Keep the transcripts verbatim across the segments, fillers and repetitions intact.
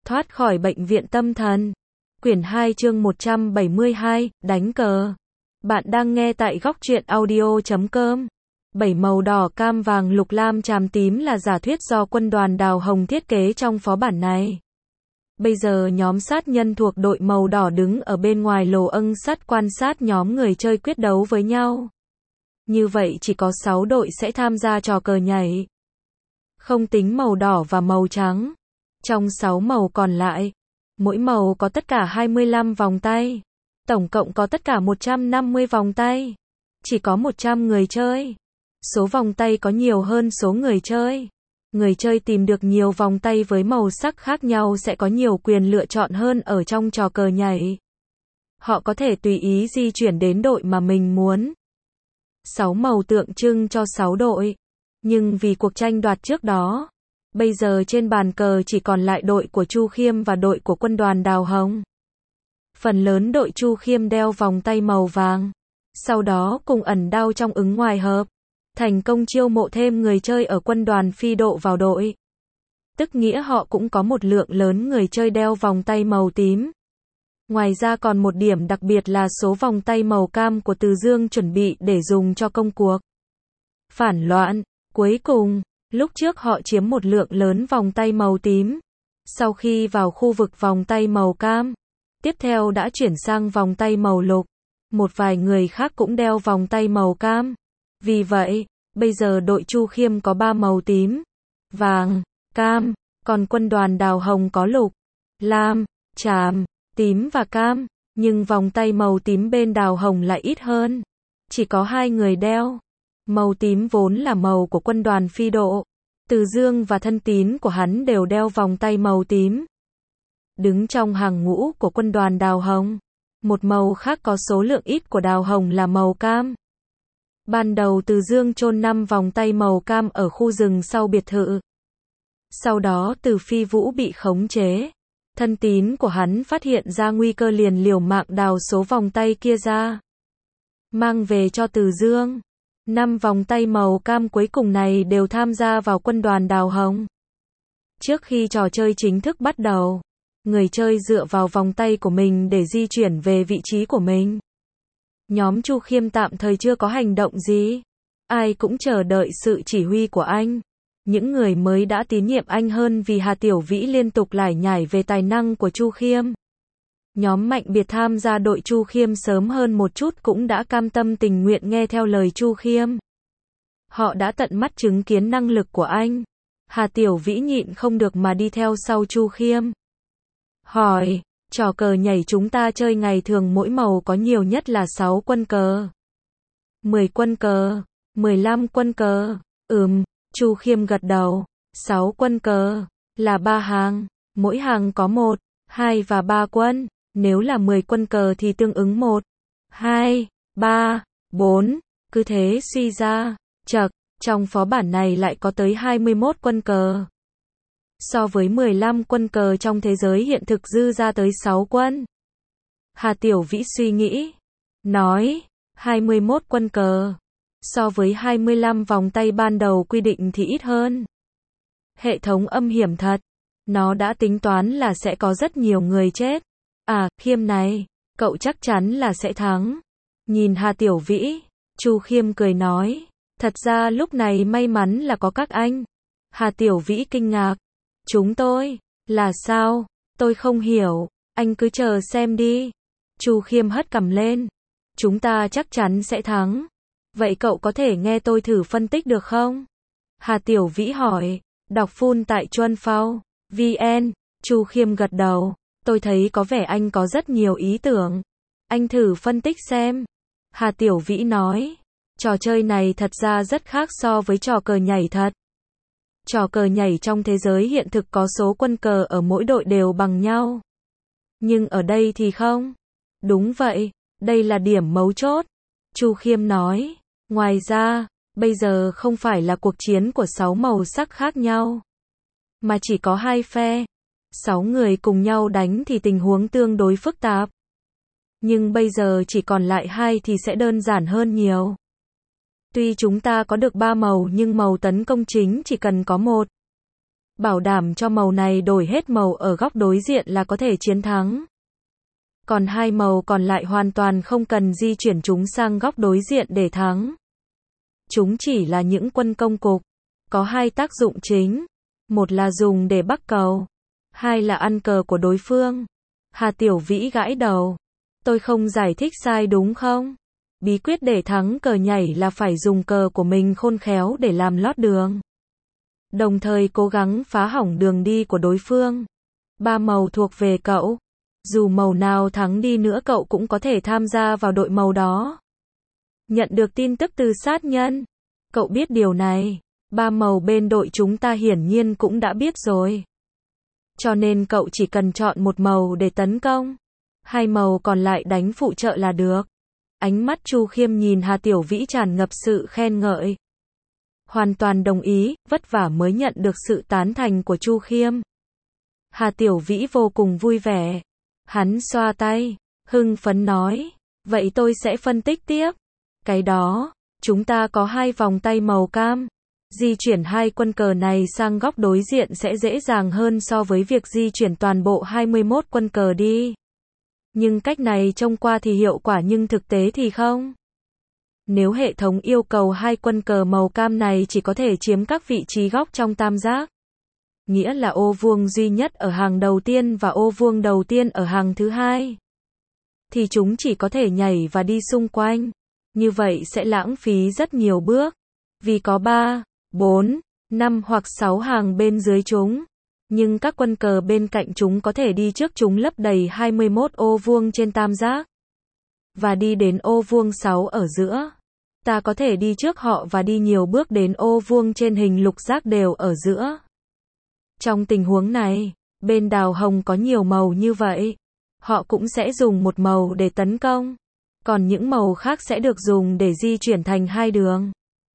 Thoát khỏi bệnh viện tâm thần. Quyển hai chương một trăm bảy mươi hai, đánh cờ. Bạn đang nghe tại góc truyện audio chấm com. Bảy màu đỏ, cam, vàng, lục, lam, tràm, tím là giả thuyết do quân đoàn Đào Hồng thiết kế trong phó bản này. Bây giờ nhóm sát nhân thuộc đội màu đỏ đứng ở bên ngoài lồ âng sắt quan sát nhóm người chơi quyết đấu với nhau. Như vậy chỉ có sáu đội sẽ tham gia trò cờ nhảy. Không tính màu đỏ và màu trắng. Trong sáu màu còn lại, mỗi màu có tất cả hai mươi lăm vòng tay. Tổng cộng có tất cả một trăm năm mươi vòng tay. Chỉ có một trăm người chơi. Số vòng tay có nhiều hơn số người chơi. Người chơi tìm được nhiều vòng tay với màu sắc khác nhau sẽ có nhiều quyền lựa chọn hơn ở trong trò cờ nhảy. Họ có thể tùy ý di chuyển đến đội mà mình muốn. Sáu màu tượng trưng cho sáu đội. Nhưng vì cuộc tranh đoạt trước đó, bây giờ trên bàn cờ chỉ còn lại đội của Chu Khiêm và đội của quân đoàn Đào Hồng. Phần lớn đội Chu Khiêm đeo vòng tay màu vàng. Sau đó cùng ẩn đao trong ứng ngoài hợp. Thành công chiêu mộ thêm người chơi ở quân đoàn phi độ vào đội. Tức nghĩa họ cũng có một lượng lớn người chơi đeo vòng tay màu tím. Ngoài ra còn một điểm đặc biệt là số vòng tay màu cam của Từ Dương chuẩn bị để dùng cho công cuộc phản loạn. Cuối cùng, lúc trước họ chiếm một lượng lớn vòng tay màu tím. Sau khi vào khu vực vòng tay màu cam, tiếp theo đã chuyển sang vòng tay màu lục. Một vài người khác cũng đeo vòng tay màu cam. Vì vậy, bây giờ đội Chu Khiêm có ba màu tím, vàng, cam, còn quân đoàn Đào Hồng có lục, lam, tràm, tím và cam, nhưng vòng tay màu tím bên Đào Hồng lại ít hơn. Chỉ có hai người đeo. Màu tím vốn là màu của quân đoàn phi độ. Từ Dương và thân tín của hắn đều đeo vòng tay màu tím. Đứng trong hàng ngũ của quân đoàn Đào Hồng. Một màu khác có số lượng ít của Đào Hồng là màu cam. Ban đầu Từ Dương chôn năm vòng tay màu cam ở khu rừng sau biệt thự. Sau đó Từ Phi Vũ bị khống chế. Thân tín của hắn phát hiện ra nguy cơ liền liều mạng đào số vòng tay kia ra. Mang về cho Từ Dương. Năm vòng tay màu cam cuối cùng này đều tham gia vào quân đoàn Đào Hồng. Trước khi trò chơi chính thức bắt đầu, người chơi dựa vào vòng tay của mình để di chuyển về vị trí của mình. Nhóm Chu Khiêm tạm thời chưa có hành động gì. Ai cũng chờ đợi sự chỉ huy của anh. Những người mới đã tín nhiệm anh hơn vì Hà Tiểu Vĩ liên tục lải nhải về tài năng của Chu Khiêm. Nhóm Mạnh Biệt tham gia đội Chu Khiêm sớm hơn một chút cũng đã cam tâm tình nguyện nghe theo lời Chu Khiêm. Họ đã tận mắt chứng kiến năng lực của anh. Hà Tiểu Vĩ nhịn không được mà đi theo sau Chu Khiêm. Hỏi, trò cờ nhảy chúng ta chơi ngày thường mỗi màu có nhiều nhất là sáu quân cờ. mười quân cờ, mười lăm quân cờ. Ừm, Chu Khiêm gật đầu. sáu quân cờ là ba hàng, mỗi hàng có một, hai và ba quân. Nếu là mười quân cờ thì tương ứng một, hai, ba, bốn, cứ thế suy ra, chậc, trong phó bản này lại có tới hai mươi mốt quân cờ. So với mười lăm quân cờ trong thế giới hiện thực dư ra tới sáu quân. Hà Tiểu Vĩ suy nghĩ, nói, hai mươi mốt quân cờ, so với hai mươi lăm vòng tay ban đầu quy định thì ít hơn. Hệ thống âm hiểm thật, nó đã tính toán là sẽ có rất nhiều người chết. À, Khiêm này, cậu chắc chắn là sẽ thắng. Nhìn Hà Tiểu Vĩ, Chu Khiêm cười nói, thật ra lúc này may mắn là có các anh. Hà Tiểu Vĩ kinh ngạc, chúng tôi, là sao, tôi không hiểu, anh cứ chờ xem đi. Chu Khiêm hất cằm lên, chúng ta chắc chắn sẽ thắng. Vậy cậu có thể nghe tôi thử phân tích được không? Hà Tiểu Vĩ hỏi, đọc full tại Chuân Phao, vn, Chu Khiêm gật đầu. Tôi thấy có vẻ anh có rất nhiều ý tưởng. Anh thử phân tích xem. Hà Tiểu Vĩ nói. Trò chơi này thật ra rất khác so với trò cờ nhảy thật. Trò cờ nhảy trong thế giới hiện thực có số quân cờ ở mỗi đội đều bằng nhau. Nhưng ở đây thì không. Đúng vậy, đây là điểm mấu chốt. Chu Khiêm nói. Ngoài ra, bây giờ không phải là cuộc chiến của sáu màu sắc khác nhau. Mà chỉ có hai phe. Sáu người cùng nhau đánh thì tình huống tương đối phức tạp. Nhưng bây giờ chỉ còn lại hai thì sẽ đơn giản hơn nhiều. Tuy chúng ta có được ba màu nhưng màu tấn công chính chỉ cần có một. bảo đảm cho màu này đổi hết màu ở góc đối diện là có thể chiến thắng. Còn hai màu còn lại hoàn toàn không cần di chuyển chúng sang góc đối diện để thắng. Chúng chỉ là những quân công cục, có hai tác dụng chính. Một là dùng để bắc cầu, hai là ăn cờ của đối phương. Hà Tiểu Vĩ gãi đầu. Tôi không giải thích sai đúng không? Bí quyết để thắng cờ nhảy là phải dùng cờ của mình khôn khéo để làm lót đường, đồng thời cố gắng phá hỏng đường đi của đối phương. Ba màu thuộc về cậu. Dù màu nào thắng đi nữa cậu cũng có thể tham gia vào đội màu đó. Nhận được tin tức từ sát nhân. Cậu biết điều này. Ba màu bên đội chúng ta hiển nhiên cũng đã biết rồi. Cho nên cậu chỉ cần chọn một màu để tấn công. Hai màu còn lại đánh phụ trợ là được. Ánh mắt Chu Khiêm nhìn Hà Tiểu Vĩ tràn ngập sự khen ngợi. Hoàn toàn đồng ý, vất vả mới nhận được sự tán thành của Chu Khiêm. Hà Tiểu Vĩ vô cùng vui vẻ. Hắn xoa tay, hưng phấn nói. Vậy tôi sẽ phân tích tiếp. Cái đó, chúng ta có hai vòng tay màu cam. Di chuyển hai quân cờ này sang góc đối diện sẽ dễ dàng hơn so với việc di chuyển toàn bộ hai mươi mốt quân cờ đi. Nhưng cách này trông qua thì hiệu quả nhưng thực tế thì không. Nếu hệ thống yêu cầu hai quân cờ màu cam này chỉ có thể chiếm các vị trí góc trong tam giác, nghĩa là ô vuông duy nhất ở hàng đầu tiên và ô vuông đầu tiên ở hàng thứ hai, thì chúng chỉ có thể nhảy và đi xung quanh. Như vậy sẽ lãng phí rất nhiều bước. Vì có ba, bốn, năm hoặc sáu hàng bên dưới chúng. Nhưng các quân cờ bên cạnh chúng có thể đi trước chúng lấp đầy hai mươi mốt ô vuông trên tam giác. Và đi đến ô vuông sáu ở giữa. Ta có thể đi trước họ và đi nhiều bước đến ô vuông trên hình lục giác đều ở giữa. Trong tình huống này, bên đào hồng có nhiều màu như vậy. Họ cũng sẽ dùng một màu để tấn công. Còn những màu khác sẽ được dùng để di chuyển thành hai đường.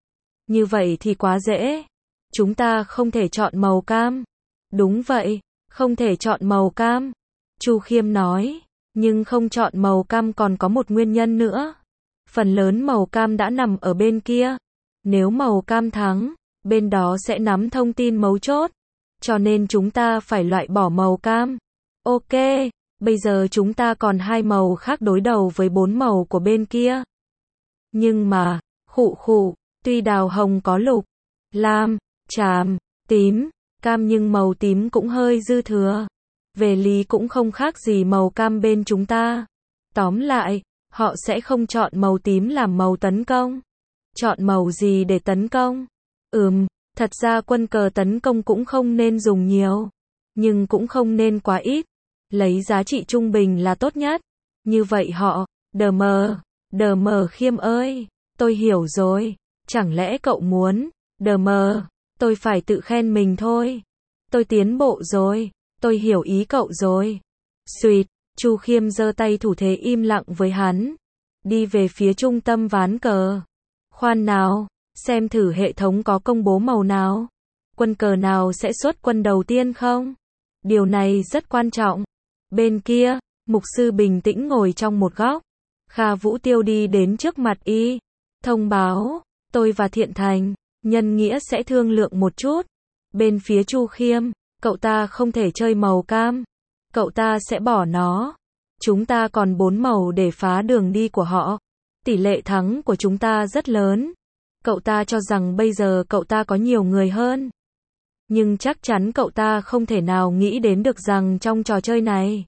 Như vậy thì quá dễ. Chúng ta không thể chọn màu cam. Đúng vậy, không thể chọn màu cam. Chu Khiêm nói. Nhưng không chọn màu cam còn có một nguyên nhân nữa. Phần lớn màu cam đã nằm ở bên kia. Nếu màu cam thắng, bên đó sẽ nắm thông tin mấu chốt. Cho nên chúng ta phải loại bỏ màu cam. Ok, bây giờ chúng ta còn hai màu khác đối đầu với bốn màu của bên kia. Nhưng mà, khụ khụ, tuy đào hồng có lục, lam, tràm, tím, cam nhưng màu tím cũng hơi dư thừa. Về lý cũng không khác gì màu cam bên chúng ta. Tóm lại, họ sẽ không chọn màu tím làm màu tấn công. Chọn màu gì để tấn công? Ừm, thật ra quân cờ tấn công cũng không nên dùng nhiều. Nhưng cũng không nên quá ít. Lấy giá trị trung bình là tốt nhất. Như vậy họ, đờ mờ, đờ mờ Khiêm ơi, tôi hiểu rồi. Chẳng lẽ cậu muốn, đờ mờ, tôi phải tự khen mình thôi. Tôi tiến bộ rồi, tôi hiểu ý cậu rồi. Xuyệt, Chu Khiêm giơ tay thủ thế im lặng với hắn. Đi về phía trung tâm ván cờ. Khoan nào, xem thử hệ thống có công bố màu nào. Quân cờ nào sẽ xuất quân đầu tiên không? Điều này rất quan trọng. Bên kia, mục sư bình tĩnh ngồi trong một góc. Kha Vũ Tiêu đi đến trước mặt y. Thông báo, tôi và Thiện Thành, nhân nghĩa sẽ thương lượng một chút. Bên phía Chu Khiêm, cậu ta không thể chơi màu cam. Cậu ta sẽ bỏ nó. Chúng ta còn bốn màu để phá đường đi của họ. Tỷ lệ thắng của chúng ta rất lớn. Cậu ta cho rằng bây giờ cậu ta có nhiều người hơn. Nhưng chắc chắn cậu ta không thể nào nghĩ đến được rằng trong trò chơi này,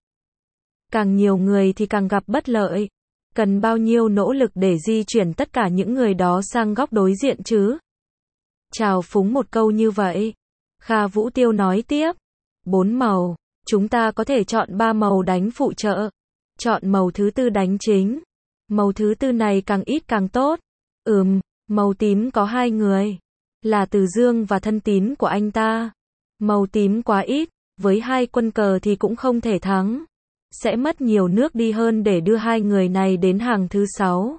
càng nhiều người thì càng gặp bất lợi. Cần bao nhiêu nỗ lực để di chuyển tất cả những người đó sang góc đối diện chứ? Chào phúng một câu như vậy. Kha Vũ Tiêu nói tiếp. Bốn màu. Chúng ta có thể chọn ba màu đánh phụ trợ. Chọn màu thứ tư đánh chính. Màu thứ tư này càng ít càng tốt. Ừm, màu tím có hai người. Là Từ Dương và thân tín của anh ta. Màu tím quá ít. Với hai quân cờ thì cũng không thể thắng. Sẽ mất nhiều nước đi hơn để đưa hai người này đến hàng thứ sáu.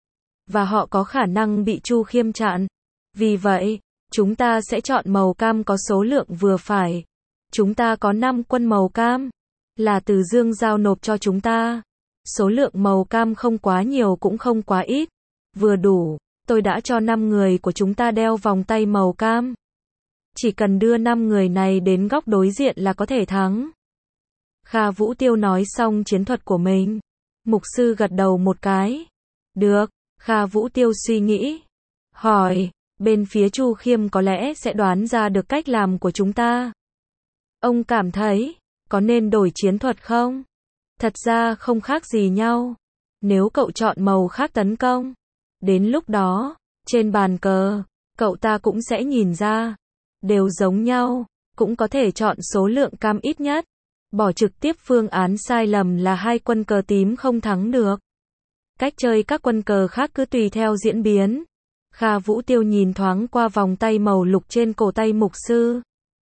Và họ có khả năng bị Chu Khiêm chặn. Vì vậy, chúng ta sẽ chọn màu cam có số lượng vừa phải. Chúng ta có năm quân màu cam. Là Từ Dương giao nộp cho chúng ta. Số lượng màu cam không quá nhiều cũng không quá ít. Vừa đủ, tôi đã cho năm người của chúng ta đeo vòng tay màu cam. Chỉ cần đưa năm người này đến góc đối diện là có thể thắng. Kha Vũ Tiêu nói xong chiến thuật của mình. Mục sư gật đầu một cái. Được, Kha Vũ Tiêu suy nghĩ. Hỏi, bên phía Chu Khiêm có lẽ sẽ đoán ra được cách làm của chúng ta. Ông cảm thấy, có nên đổi chiến thuật không? Thật ra không khác gì nhau. Nếu cậu chọn màu khác tấn công, đến lúc đó, trên bàn cờ, cậu ta cũng sẽ nhìn ra. Đều giống nhau, cũng có thể chọn số lượng cam ít nhất. Bỏ trực tiếp phương án sai lầm là hai quân cờ tím không thắng được. Cách chơi các quân cờ khác cứ tùy theo diễn biến. Kha Vũ Tiêu nhìn thoáng qua vòng tay màu lục trên cổ tay mục sư.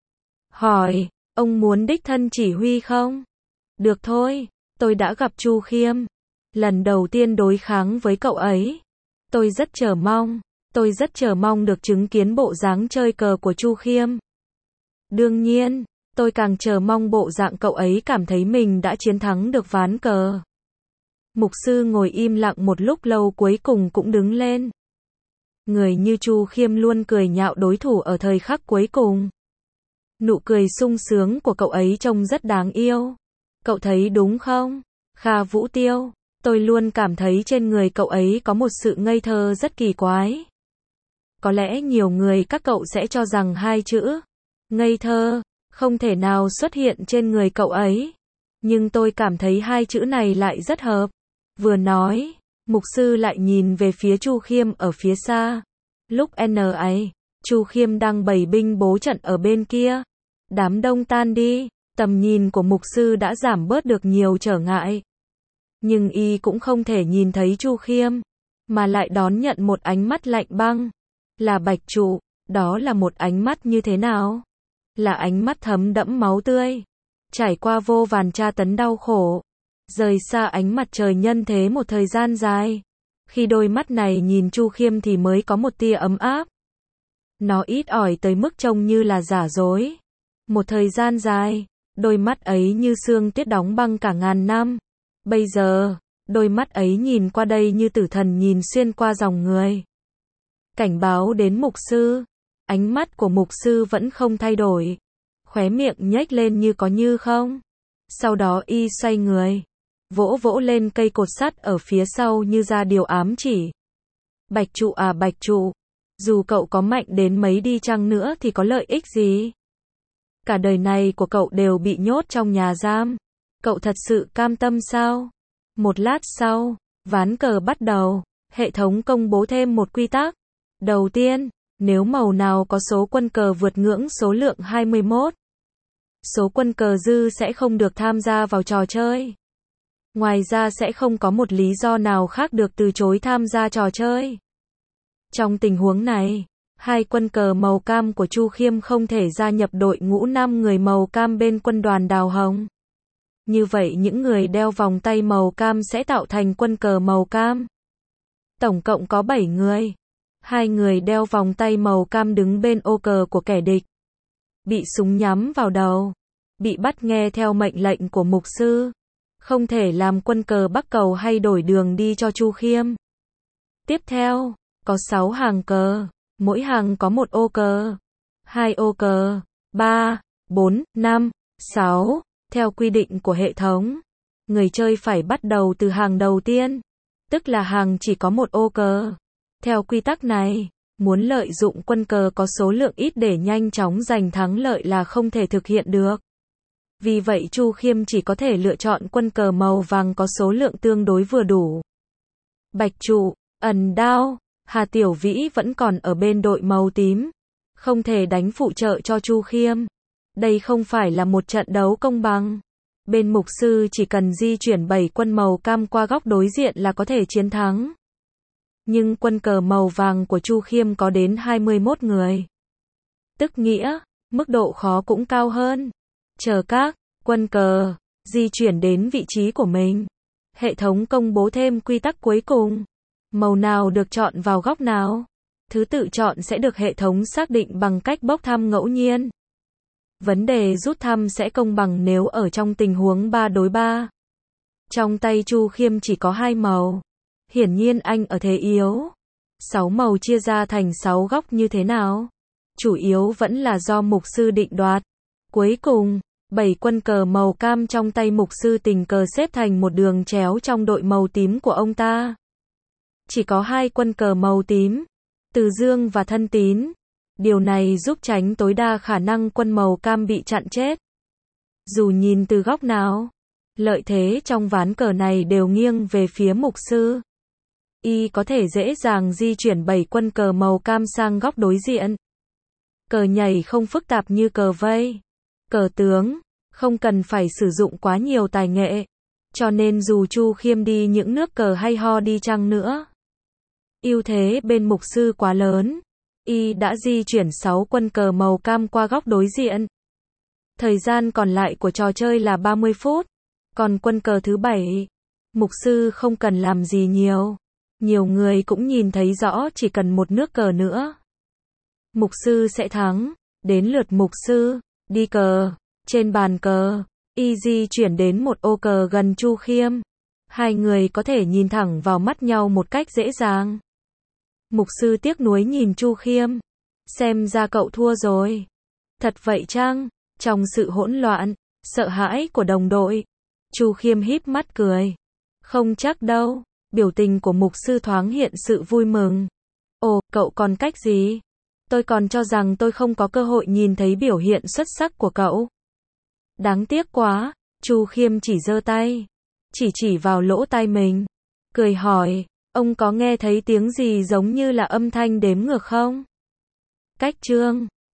Hỏi, ông muốn đích thân chỉ huy không? Được thôi, tôi đã gặp Chu Khiêm. Lần đầu tiên đối kháng với cậu ấy. Tôi rất chờ mong, tôi rất chờ mong được chứng kiến bộ dáng chơi cờ của Chu Khiêm. Đương nhiên, tôi càng chờ mong bộ dạng cậu ấy cảm thấy mình đã chiến thắng được ván cờ. Mục sư ngồi im lặng một lúc lâu cuối cùng cũng đứng lên. Người như Chu Khiêm luôn cười nhạo đối thủ ở thời khắc cuối cùng. Nụ cười sung sướng của cậu ấy trông rất đáng yêu. Cậu thấy đúng không? Kha Vũ Tiêu, tôi luôn cảm thấy trên người cậu ấy có một sự ngây thơ rất kỳ quái. Có lẽ nhiều người các cậu sẽ cho rằng hai chữ ngây thơ không thể nào xuất hiện trên người cậu ấy. Nhưng tôi cảm thấy hai chữ này lại rất hợp. Vừa nói, mục sư lại nhìn về phía Chu Khiêm ở phía xa. Lúc N ấy, Chu Khiêm đang bày binh bố trận ở bên kia. Đám đông tan đi, tầm nhìn của mục sư đã giảm bớt được nhiều trở ngại. Nhưng y cũng không thể nhìn thấy Chu Khiêm, mà lại đón nhận một ánh mắt lạnh băng. Là Bạch Trụ, đó là một ánh mắt như thế nào? Là ánh mắt thấm đẫm máu tươi. Trải qua vô vàn tra tấn đau khổ. Rời xa ánh mặt trời nhân thế một thời gian dài. Khi đôi mắt này nhìn Chu Khiêm thì mới có một tia ấm áp. Nó ít ỏi tới mức trông như là giả dối. Một thời gian dài, đôi mắt ấy như sương tuyết đóng băng cả ngàn năm. Bây giờ, đôi mắt ấy nhìn qua đây như tử thần nhìn xuyên qua dòng người. Cảnh báo đến mục sư. Ánh mắt của mục sư vẫn không thay đổi. Khóe miệng nhếch lên như có như không. Sau đó y xoay người. Vỗ vỗ lên cây cột sắt ở phía sau như ra điều ám chỉ. Bạch Trụ à Bạch Trụ. Dù cậu có mạnh đến mấy đi chăng nữa thì có lợi ích gì? Cả đời này của cậu đều bị nhốt trong nhà giam. Cậu thật sự cam tâm sao? Một lát sau, ván cờ bắt đầu. Hệ thống công bố thêm một quy tắc. Đầu tiên, nếu màu nào có số quân cờ vượt ngưỡng số lượng hai mươi mốt, số quân cờ dư sẽ không được tham gia vào trò chơi. Ngoài ra sẽ không có một lý do nào khác được từ chối tham gia trò chơi. Trong tình huống này, hai quân cờ màu cam của Chu Khiêm không thể gia nhập đội ngũ năm người màu cam bên quân đoàn Đào Hồng. Như vậy những người đeo vòng tay màu cam sẽ tạo thành quân cờ màu cam. Tổng cộng có bảy người. Hai người đeo vòng tay màu cam đứng bên ô cờ của kẻ địch. Bị súng nhắm vào đầu. Bị bắt nghe theo mệnh lệnh của mục sư. Không thể làm quân cờ bắc cầu hay đổi đường đi cho Chu Khiêm. Tiếp theo, có sáu hàng cờ. Mỗi hàng có một ô cờ. Hai ô cờ. ba, bốn, năm, sáu. Theo quy định của hệ thống, người chơi phải bắt đầu từ hàng đầu tiên. Tức là hàng chỉ có một ô cờ. Theo quy tắc này, muốn lợi dụng quân cờ có số lượng ít để nhanh chóng giành thắng lợi là không thể thực hiện được. Vì vậy Chu Khiêm chỉ có thể lựa chọn quân cờ màu vàng có số lượng tương đối vừa đủ. Bạch Trụ, ẩn đao, Hà Tiểu Vĩ vẫn còn ở bên đội màu tím. Không thể đánh phụ trợ cho Chu Khiêm. Đây không phải là một trận đấu công bằng. Bên mục sư chỉ cần di chuyển bảy quân màu cam qua góc đối diện là có thể chiến thắng. Nhưng quân cờ màu vàng của Chu Khiêm có đến hai mươi mốt người. Tức nghĩa, mức độ khó cũng cao hơn. Chờ các quân cờ di chuyển đến vị trí của mình. Hệ thống công bố thêm quy tắc cuối cùng. Màu nào được chọn vào góc nào? Thứ tự chọn sẽ được hệ thống xác định bằng cách bốc thăm ngẫu nhiên. Vấn đề rút thăm sẽ công bằng nếu ở trong tình huống ba đối ba. Trong tay Chu Khiêm chỉ có hai màu. Hiển nhiên anh ở thế yếu. Sáu màu chia ra thành sáu góc như thế nào? chủ yếu vẫn là do mục sư định đoạt. Cuối cùng, bảy quân cờ màu cam trong tay mục sư tình cờ xếp thành một đường chéo trong đội màu tím của ông ta. Chỉ có hai quân cờ màu tím, Từ Dương và Thân Tín. Điều này giúp tránh tối đa khả năng quân màu cam bị chặn chết. Dù nhìn từ góc nào, lợi thế trong ván cờ này đều nghiêng về phía mục sư. Y có thể dễ dàng di chuyển bảy quân cờ màu cam sang góc đối diện. Cờ nhảy không phức tạp như cờ vây, cờ tướng, không cần phải sử dụng quá nhiều tài nghệ. Cho nên dù Chu Khiêm đi những nước cờ hay ho đi chăng nữa, ưu thế bên mục sư quá lớn. Y đã di chuyển sáu quân cờ màu cam qua góc đối diện. Thời gian còn lại của trò chơi là ba mươi phút. Còn quân cờ thứ bảy, mục sư không cần làm gì nhiều. Nhiều người cũng nhìn thấy rõ chỉ cần một nước cờ nữa, mục sư sẽ thắng. Đến lượt mục sư, đi cờ. Trên bàn cờ, y di chuyển đến một ô cờ gần Chu Khiêm. Hai người có thể nhìn thẳng vào mắt nhau một cách dễ dàng. Mục sư tiếc nuối nhìn Chu Khiêm. Xem ra cậu thua rồi. Thật vậy chăng? Trong sự hỗn loạn, sợ hãi của đồng đội, Chu Khiêm híp mắt cười. Không chắc đâu. Biểu tình của mục sư thoáng hiện sự vui mừng. Ồ, cậu còn cách gì? Tôi còn cho rằng tôi không có cơ hội nhìn thấy biểu hiện xuất sắc của cậu. Đáng tiếc quá. Chu Khiêm chỉ giơ tay, chỉ chỉ vào lỗ tai mình, cười hỏi, ông có nghe thấy tiếng gì giống như là âm thanh đếm ngược không? Cách chương